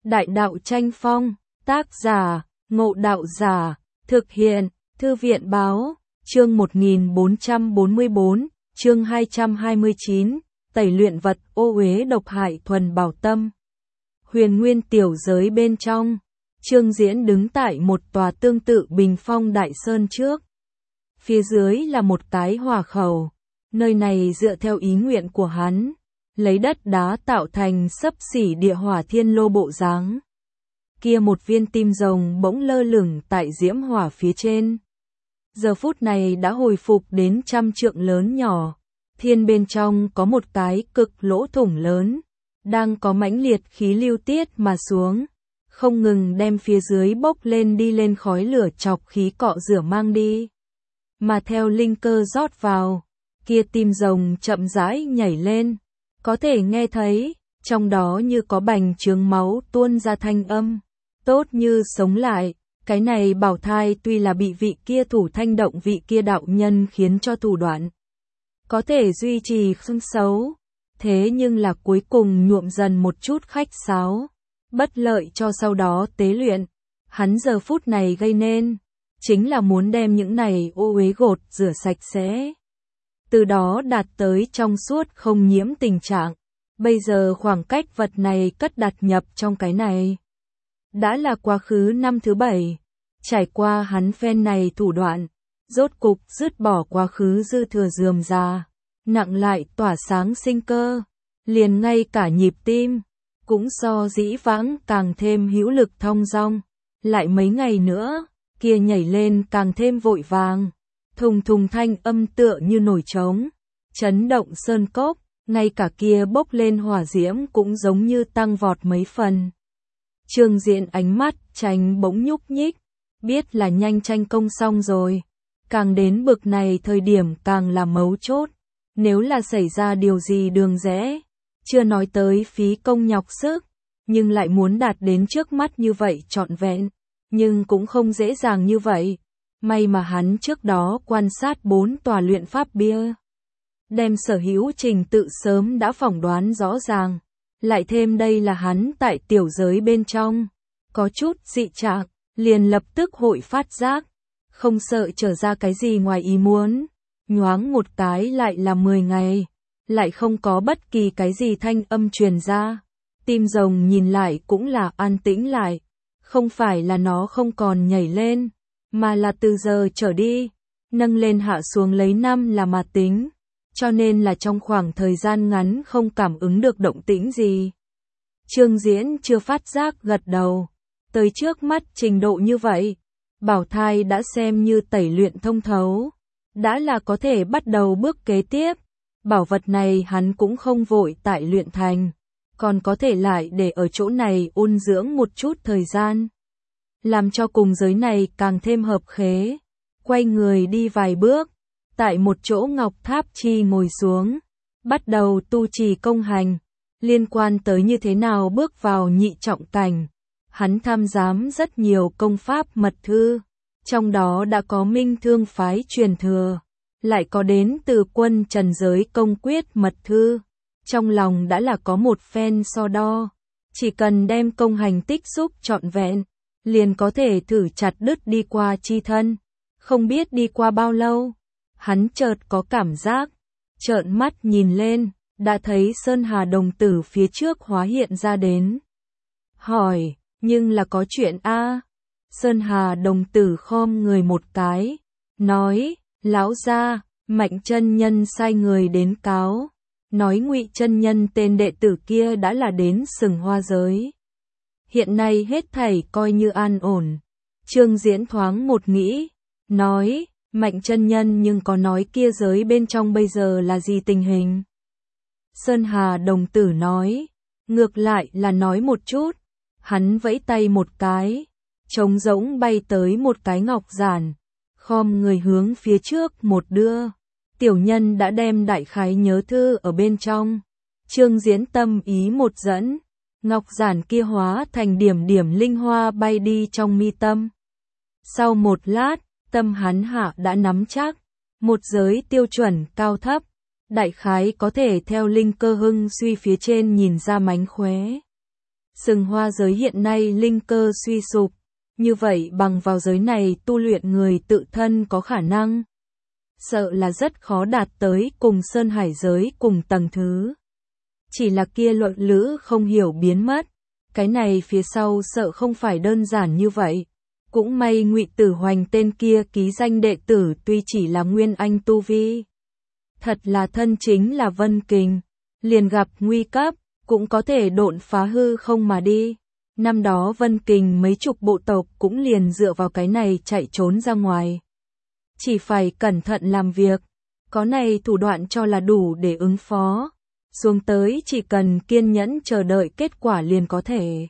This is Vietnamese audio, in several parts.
Đại đạo tranh phong, tác giả, Ngộ Đạo Giả, thực hiện, Thư viện báo, chương 1444, chương 229, tẩy luyện vật ô uế độc hại thuần bảo tâm. Huyền nguyên tiểu giới bên trong, Trương Diễn đứng tại một tòa tương tự bình phong đại sơn trước. Phía dưới là một cái hỏa khẩu, nơi này dựa theo ý nguyện của hắn, lấy đất đá tạo thành xấp xỉ địa hỏa thiên lô bộ dáng. Kia một viên tim rồng bỗng lơ lửng tại diễm hỏa phía trên. Giờ phút này đã hồi phục đến 100 trượng lớn nhỏ, thiên bên trong có một cái cực lỗ thủng lớn, đang có mãnh liệt khí lưu tiết mà xuống, không ngừng đem phía dưới bốc lên đi lên khói lửa chọc khí cọ rửa mang đi. Mà theo linh cơ rót vào, kia tim rồng chậm rãi nhảy lên, có thể nghe thấy, trong đó như có bành trướng máu tuôn ra thanh âm, tốt như sống lại. Cái này bảo thai tuy là bị vị kia thủ thanh động vị kia đạo nhân khiến cho thủ đoạn có thể duy trì không xấu, thế nhưng là cuối cùng nhuộm dần một chút khách sáo, bất lợi cho sau đó tế luyện. Hắn giờ phút này gây nên, chính là muốn đem những này ô uế gột rửa sạch sẽ, từ đó đạt tới trong suốt không nhiễm tình trạng. Bây giờ khoảng cách vật này cất đặt nhập trong cái này đã là quá khứ năm thứ 7, trải qua hắn phen này thủ đoạn, rốt cục dứt bỏ quá khứ dư thừa rườm rà, nặng lại tỏa sáng sinh cơ, liền ngay cả nhịp tim, cũng so dĩ vãng càng thêm hữu lực thong dong, lại mấy ngày nữa, kia nhảy lên càng thêm vội vàng, thùng thùng thanh âm tựa như nổi trống, chấn động sơn cốc, ngay cả kia bốc lên hỏa diễm cũng giống như tăng vọt mấy phần. Trương Diễn ánh mắt tránh bỗng nhúc nhích, biết là nhanh tranh công xong rồi, càng đến bực này thời điểm càng là mấu chốt, nếu là xảy ra điều gì đường rẽ, chưa nói tới phí công nhọc sức, nhưng lại muốn đạt đến trước mắt như vậy trọn vẹn, nhưng cũng không dễ dàng như vậy. May mà hắn trước đó quan sát 4 tòa luyện pháp bia, đem sở hữu trình tự sớm đã phỏng đoán rõ ràng. Lại thêm đây là hắn tại tiểu giới bên trong, có chút dị trạng, liền lập tức hội phát giác, không sợ trở ra cái gì ngoài ý muốn. Nhoáng một cái lại là 10 ngày, lại không có bất kỳ cái gì thanh âm truyền ra. Tim rồng nhìn lại cũng là an tĩnh lại, không phải là nó không còn nhảy lên, mà là từ giờ trở đi, nâng lên hạ xuống lấy năm là mà tính. Cho nên là trong khoảng thời gian ngắn không cảm ứng được động tĩnh gì. Trương Diễn chưa phát giác gật đầu, tới trước mắt trình độ như vậy, bảo thai đã xem như tẩy luyện thông thấu, đã là có thể bắt đầu bước kế tiếp. Bảo vật này hắn cũng không vội tại luyện thành, còn có thể lại để ở chỗ này ôn dưỡng một chút thời gian, làm cho cùng giới này càng thêm hợp khế. Quay người đi vài bước, tại một chỗ ngọc tháp chi ngồi xuống, bắt đầu tu trì công hành, liên quan tới như thế nào bước vào nhị trọng cảnh. Hắn tham giám rất nhiều công pháp mật thư, trong đó đã có Minh Thương phái truyền thừa, lại có đến từ quân trần giới công quyết mật thư, trong lòng đã là có một phen so đo, chỉ cần đem công hành tích xúc trọn vẹn, liền có thể thử chặt đứt đi qua chi thân. Không biết đi qua bao lâu, hắn chợt có cảm giác, trợn mắt nhìn lên, đã thấy Sơn Hà đồng tử phía trước hóa hiện ra đến. Hỏi, nhưng là có chuyện a? Sơn Hà đồng tử khom người một cái, nói, lão gia, Mạnh chân nhân sai người đến cáo, nói Ngụy chân nhân tên đệ tử kia đã là đến Sừng Hoa giới. Hiện nay hết thảy coi như an ổn. Trương Diễn thoáng một nghĩ, nói, Mạnh chân nhân nhưng có nói kia giới bên trong bây giờ là gì tình hình? Sơn Hà đồng tử nói, ngược lại là nói một chút. Hắn vẫy tay một cái, trống rỗng bay tới một cái ngọc giản, khom người hướng phía trước một đưa. Tiểu nhân đã đem đại khái nhớ thư ở bên trong. Trương Diễn tâm ý một dẫn, ngọc giản kia hóa thành điểm điểm linh hoa bay đi trong mi tâm. Sau một lát, tâm hắn hạ đã nắm chắc, một giới tiêu chuẩn cao thấp, đại khái có thể theo linh cơ hưng suy phía trên nhìn ra mánh khóe. Sừng hoa giới hiện nay linh cơ suy sụp, như vậy bằng vào giới này tu luyện người tự thân có khả năng, sợ là rất khó đạt tới cùng Sơn Hải giới cùng tầng thứ. Chỉ là kia luận lữ không hiểu biến mất, cái này phía sau sợ không phải đơn giản như vậy. Cũng may Ngụy Tử Hoành tên kia ký danh đệ tử tuy chỉ là nguyên anh tu vi, thật là thân chính là Vân Kình, liền gặp nguy cấp, cũng có thể độn phá hư không mà đi. Năm đó Vân Kình mấy chục bộ tộc cũng liền dựa vào cái này chạy trốn ra ngoài. Chỉ phải cẩn thận làm việc, có này thủ đoạn cho là đủ để ứng phó. Xuống tới chỉ cần kiên nhẫn chờ đợi kết quả liền có thể.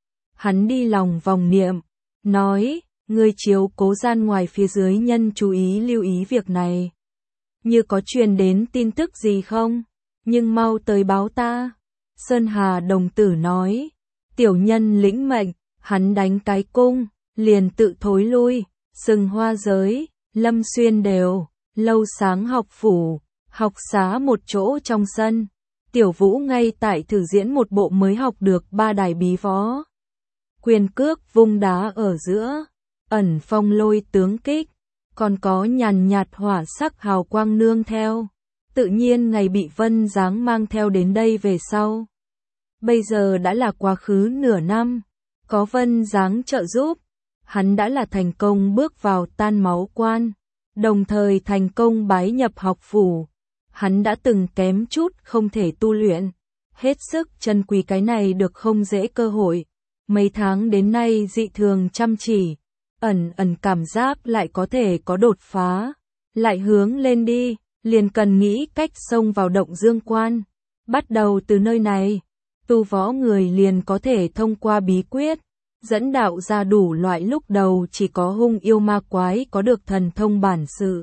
Hắn đi lòng vòng niệm, nói, ngươi chiếu cố gian ngoài phía dưới nhân chú ý lưu ý việc này. Như có truyền đến tin tức gì không? Nhưng mau tới báo ta. Sơn Hà đồng tử nói, tiểu nhân lĩnh mệnh, hắn đánh cái cung, liền tự thối lui, Sừng Hoa giới, Lâm Xuyên đều, lâu sáng học phủ, học xá một chỗ trong sân. Tiểu Vũ ngay tại thử diễn một bộ mới học được 3 đài bí võ. Quyền cước vung đá ở giữa, ẩn phong lôi tướng kích, còn có nhàn nhạt hỏa sắc hào quang nương theo. Tự nhiên ngày bị Vân Giáng mang theo đến đây về sau. Bây giờ đã là quá khứ nửa năm, có Vân Giáng trợ giúp, hắn đã là thành công bước vào Tan Máu Quan, đồng thời thành công bái nhập học phủ. Hắn đã từng kém chút không thể tu luyện, hết sức trân quý cái này được không dễ cơ hội. Mấy tháng đến nay dị thường chăm chỉ, ẩn cảm giác lại có thể có đột phá, lại hướng lên đi, liền cần nghĩ cách xông vào Động Dương Quan. Bắt đầu từ nơi này, tu võ người liền có thể thông qua bí quyết, dẫn đạo ra đủ loại lúc đầu chỉ có hung yêu ma quái có được thần thông bản sự.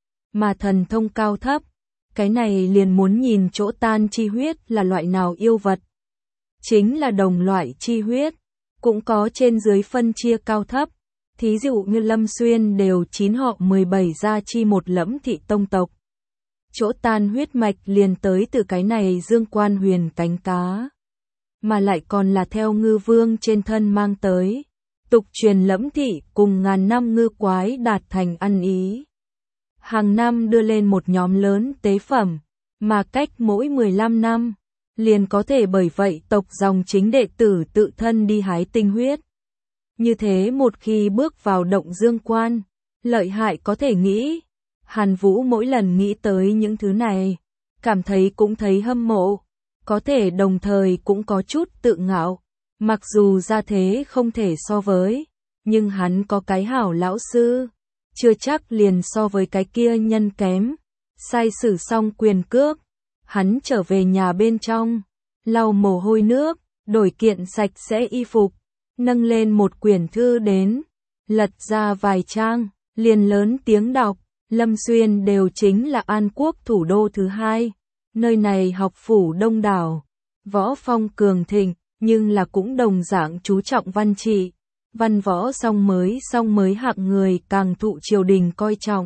Mà thần thông cao thấp, cái này liền muốn nhìn chỗ tan chi huyết là loại nào yêu vật. Chính là đồng loại chi huyết, cũng có trên dưới phân chia cao thấp. Thí dụ như Lâm Xuyên đều 9 họ 17 gia chi một lẫm thị tông tộc. Chỗ tan huyết mạch liền tới từ cái này Dương Quan huyền cánh cá. Mà lại còn là theo ngư vương trên thân mang tới. Tục truyền lẫm thị cùng ngàn năm ngư quái đạt thành ăn ý. Hàng năm đưa lên một nhóm lớn tế phẩm, mà cách mỗi 15 năm, liền có thể bởi vậy tộc dòng chính đệ tử tự thân đi hái tinh huyết. Như thế một khi bước vào Động Dương Quan, lợi hại có thể nghĩ. Hàn Vũ mỗi lần nghĩ tới những thứ này, cảm thấy cũng thấy hâm mộ, có thể đồng thời cũng có chút tự ngạo. Mặc dù gia thế không thể so với, nhưng hắn có cái hảo lão sư, chưa chắc liền so với cái kia nhân kém. Sai sử xong quyền cước, hắn trở về nhà bên trong, lau mồ hôi nước, đổi kiện sạch sẽ y phục, nâng lên một quyển thư đến, lật ra vài trang, liền lớn tiếng đọc. Lâm Xuyên đều chính là An Quốc thủ đô thứ 2, nơi này học phủ đông đảo, võ phong cường thịnh, nhưng là cũng đồng dạng chú trọng văn trị, văn võ song mới hạng người càng thụ triều đình coi trọng,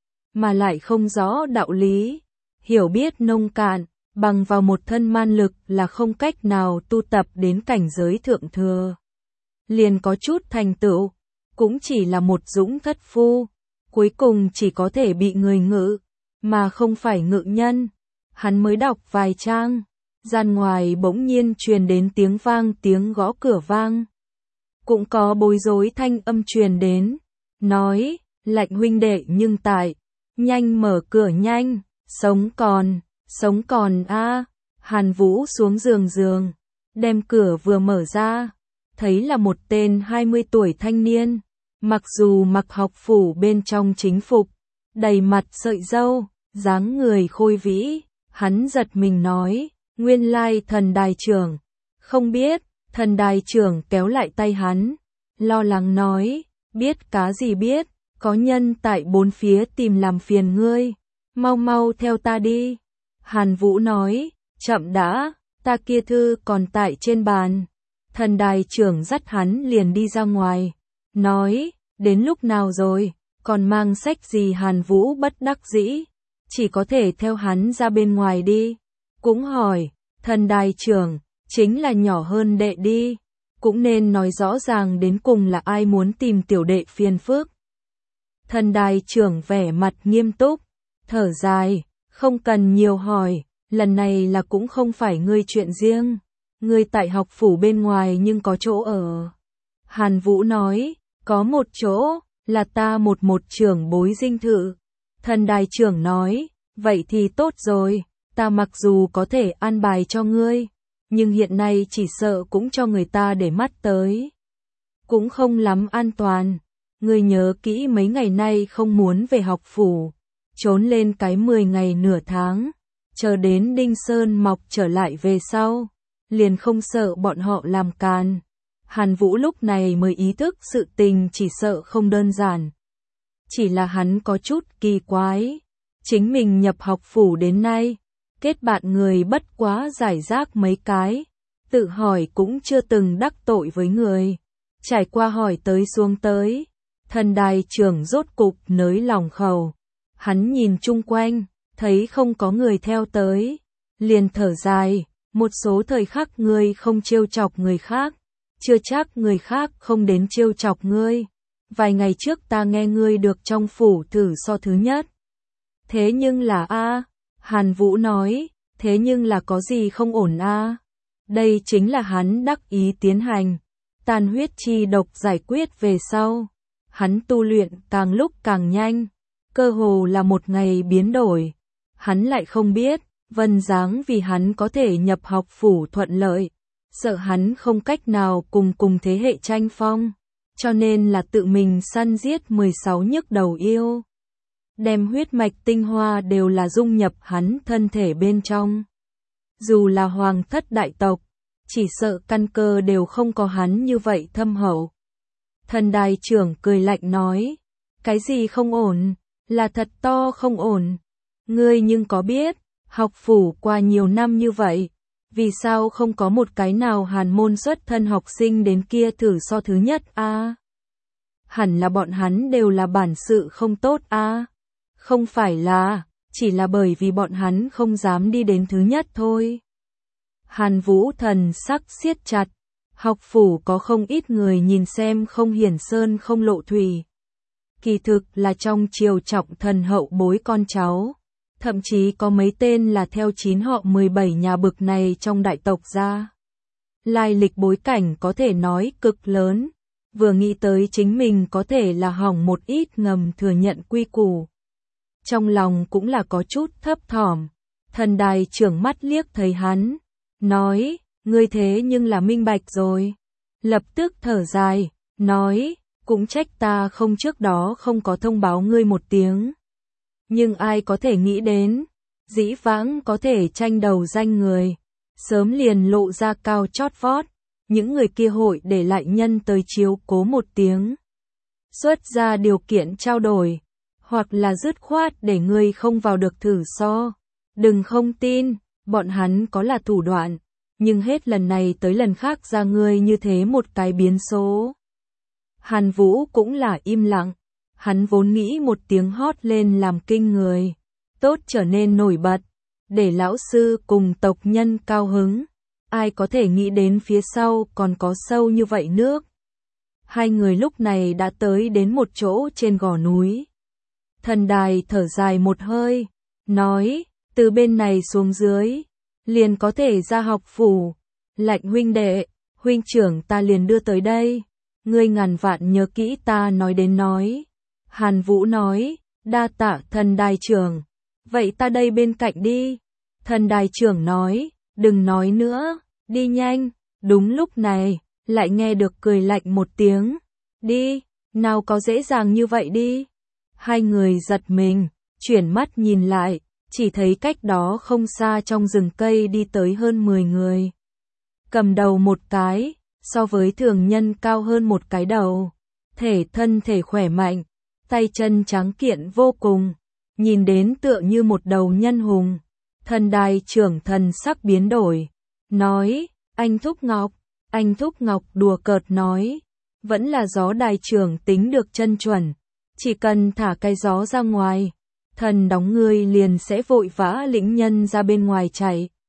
mà lại không rõ đạo lý, hiểu biết nông cạn, bằng vào một thân man lực là không cách nào tu tập đến cảnh giới thượng thừa. Liền có chút thành tựu, cũng chỉ là một dũng thất phu. Cuối cùng chỉ có thể bị người ngự, mà không phải ngự nhân. Hắn mới đọc vài trang, gian ngoài bỗng nhiên truyền đến tiếng gõ cửa vang. Cũng có bối rối thanh âm truyền đến, nói, Lạnh huynh đệ nhưng tại, nhanh mở cửa nhanh, sống còn a. Hàn Vũ xuống giường, đem cửa vừa mở ra, thấy là một tên 20 tuổi thanh niên. Mặc dù mặc học phủ bên trong chính phục, đầy mặt sợi râu, dáng người khôi vĩ, hắn giật mình nói, nguyên lai Thần đài trưởng, không biết. Thần đài trưởng kéo lại tay hắn, lo lắng nói, biết cá gì biết, có nhân tại bốn phía tìm làm phiền ngươi, mau theo ta đi. Hàn Vũ nói, chậm đã, ta kia thư còn tại trên bàn. Thần đài trưởng dắt hắn liền đi ra ngoài. Nói, đến lúc nào rồi, còn mang sách gì? Hàn Vũ bất đắc dĩ, chỉ có thể theo hắn ra bên ngoài đi. Cũng hỏi, Thần đài trưởng, chính là nhỏ hơn đệ đi, cũng nên nói rõ ràng đến cùng là ai muốn tìm tiểu đệ phiền phức. Thần đài trưởng vẻ mặt nghiêm túc, thở dài, không cần nhiều hỏi, lần này là cũng không phải ngươi chuyện riêng, ngươi tại học phủ bên ngoài nhưng có chỗ ở. Hàn Vũ nói, có một chỗ, là ta một trưởng bối dinh thự. Thần đài trưởng nói, vậy thì tốt rồi, ta mặc dù có thể an bài cho ngươi, nhưng hiện nay chỉ sợ cũng cho người ta để mắt tới. Cũng không lắm an toàn, ngươi nhớ kỹ mấy ngày nay không muốn về học phủ, trốn lên cái 10 ngày nửa tháng, chờ đến Đinh Sơn mọc trở lại về sau, liền không sợ bọn họ làm càn. Hàn Vũ lúc này mới ý thức sự tình chỉ sợ không đơn giản. Chỉ là hắn có chút kỳ quái, chính mình nhập học phủ đến nay, kết bạn người bất quá giải rác mấy cái, tự hỏi cũng chưa từng đắc tội với người. Trải qua hỏi tới xuống tới, thần đài trưởng rốt cục nới lòng khẩu. Hắn nhìn chung quanh, thấy không có người theo tới, liền thở dài, một số thời khắc ngươi không trêu chọc người khác, chưa chắc người khác không đến trêu chọc ngươi. Vài ngày trước ta nghe ngươi được trong phủ thử so thứ nhất. Thế nhưng là Hàn Vũ nói, thế nhưng là có gì không ổn Đây chính là hắn đắc ý tiến hành, tàn huyết chi độc giải quyết về sau. Hắn tu luyện càng lúc càng nhanh, cơ hồ là một ngày biến đổi. Hắn lại không biết, Vân Giáng vì hắn có thể nhập học phủ thuận lợi, sợ hắn không cách nào cùng thế hệ tranh phong, cho nên là tự mình săn giết 16 nhức đầu yêu. Đem huyết mạch tinh hoa đều là dung nhập hắn thân thể bên trong. Dù là hoàng thất đại tộc, chỉ sợ căn cơ đều không có hắn như vậy thâm hậu. Thần đài trưởng cười lạnh nói, cái gì không ổn, là thật to không ổn. Ngươi nhưng có biết, học phủ qua nhiều năm như vậy, vì sao không có một cái nào hàn môn xuất thân học sinh đến kia thử so thứ nhất Hẳn là bọn hắn đều là bản sự không tốt Không phải là, chỉ là bởi vì bọn hắn không dám đi đến thứ nhất thôi. Hàn Vũ thần sắc siết chặt, học phủ có không ít người nhìn xem không hiển sơn không lộ thủy. Kỳ thực là trong triều trọng thần hậu bối con cháu, thậm chí có mấy tên là theo 9 họ 17 nhà bực này trong đại tộc ra. Lai lịch bối cảnh có thể nói cực lớn, vừa nghĩ tới chính mình có thể là hỏng một ít ngầm thừa nhận quy củ. Trong lòng cũng là có chút thấp thỏm, thần đài trưởng mắt liếc thấy hắn, nói, ngươi thế nhưng là minh bạch rồi. Lập tức thở dài, nói, cũng trách ta không trước đó không có thông báo ngươi một tiếng. Nhưng ai có thể nghĩ đến, dĩ vãng có thể tranh đầu danh người, sớm liền lộ ra cao chót vót, những người kia hội để lại nhân tới chiếu cố một tiếng. Xuất ra điều kiện trao đổi, hoặc là dứt khoát để ngươi không vào được thử so. Đừng không tin, bọn hắn có là thủ đoạn, nhưng hết lần này tới lần khác ra ngươi như thế một cái biến số. Hàn Vũ cũng là im lặng, hắn vốn nghĩ một tiếng hót lên làm kinh người, tốt trở nên nổi bật, để lão sư cùng tộc nhân cao hứng, ai có thể nghĩ đến phía sau còn có sâu như vậy nước. Hai người lúc này đã tới đến một chỗ trên gò núi. Thần đài thở dài một hơi, nói, từ bên này xuống dưới, liền có thể ra học phủ. Lạnh huynh đệ, huynh trưởng ta liền đưa tới đây, ngươi ngàn vạn nhớ kỹ ta nói đến nói. Hàn Vũ nói, đa tạ thần đài trưởng, vậy ta đây bên cạnh đi. Thần đài trưởng nói, đừng nói nữa, đi nhanh. Đúng lúc này, lại nghe được cười lạnh một tiếng, đi, nào có dễ dàng như vậy đi. Hai người giật mình, chuyển mắt nhìn lại, chỉ thấy cách đó không xa trong rừng cây đi tới hơn 10 người. Cầm đầu một cái, so với thường nhân cao hơn một cái đầu, thân thể khỏe mạnh, tay chân trắng kiện vô cùng, nhìn đến tựa như một đầu nhân hùng. Thần đài trưởng thần sắc biến đổi, nói, anh Thúc Ngọc đùa cợt nói, vẫn là gió đài trưởng tính được chân chuẩn, chỉ cần thả cái gió ra ngoài, thần đóng ngươi liền sẽ vội vã lĩnh nhân ra bên ngoài chạy.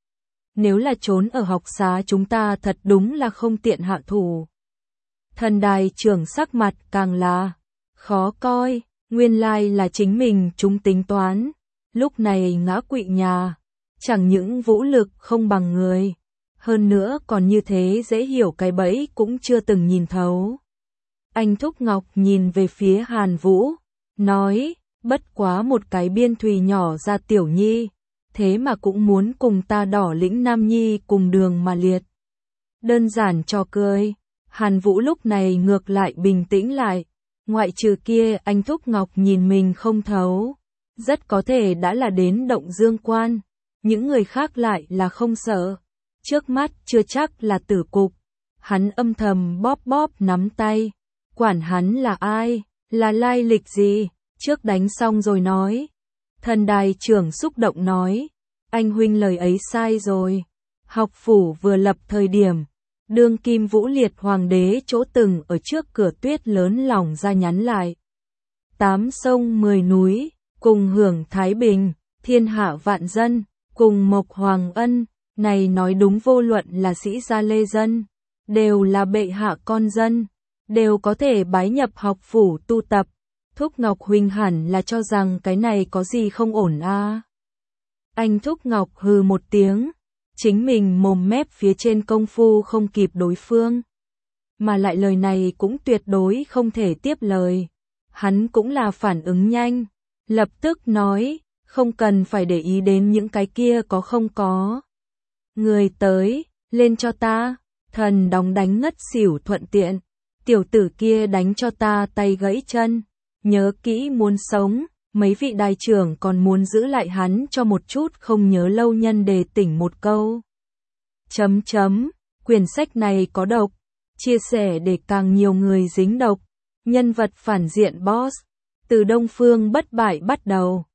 nếu là trốn ở học xá chúng ta thật đúng là không tiện hạ thủ. Thần đài trưởng sắc mặt càng là khó coi, nguyên lai là chính mình chúng tính toán, lúc này ngã quỵ nhà, chẳng những vũ lực không bằng người, hơn nữa còn như thế dễ hiểu cái bẫy cũng chưa từng nhìn thấu. Anh Thúc Ngọc nhìn về phía Hàn Vũ, nói, bất quá một cái biên thùy nhỏ ra tiểu nhi, thế mà cũng muốn cùng ta đỏ lĩnh nam nhi cùng đường mà liệt. Đơn giản trò cười, Hàn Vũ lúc này ngược lại bình tĩnh lại, ngoại trừ kia anh Thúc Ngọc nhìn mình không thấu, rất có thể đã là đến động dương quan, những người khác lại là không sợ, trước mắt chưa chắc là tử cục, hắn âm thầm bóp bóp nắm tay, quản hắn là ai, là lai lịch gì, trước đánh xong rồi nói. Thần đài trưởng xúc động nói, anh huynh lời ấy sai rồi, học phủ vừa lập thời điểm, đương kim Vũ Liệt hoàng đế chỗ từng ở trước cửa tuyết lớn lỏng ra nhắn lại. 8 sông 10 núi, cùng hưởng thái bình, thiên hạ vạn dân, cùng mộc hoàng ân, này nói đúng vô luận là sĩ gia lê dân, đều là bệ hạ con dân, đều có thể bái nhập học phủ tu tập. Thúc Ngọc huynh hẳn là cho rằng cái này có gì không ổn à. Anh Thúc Ngọc hừ một tiếng, chính mình mồm mép phía trên công phu không kịp đối phương. Mà lại lời này cũng tuyệt đối không thể tiếp lời. Hắn cũng là phản ứng nhanh, lập tức nói, không cần phải để ý đến những cái kia có không có. Người tới, lên cho ta, thần đóng đánh ngất xỉu thuận tiện, tiểu tử kia đánh cho ta tay gãy chân. Nhớ kỹ muốn sống, mấy vị đài trưởng còn muốn giữ lại hắn cho một chút không nhớ lâu nhân đề tỉnh một câu. Quyển sách này có độc, chia sẻ để càng nhiều người dính độc. Nhân vật phản diện boss, từ Đông Phương bất bại bắt đầu.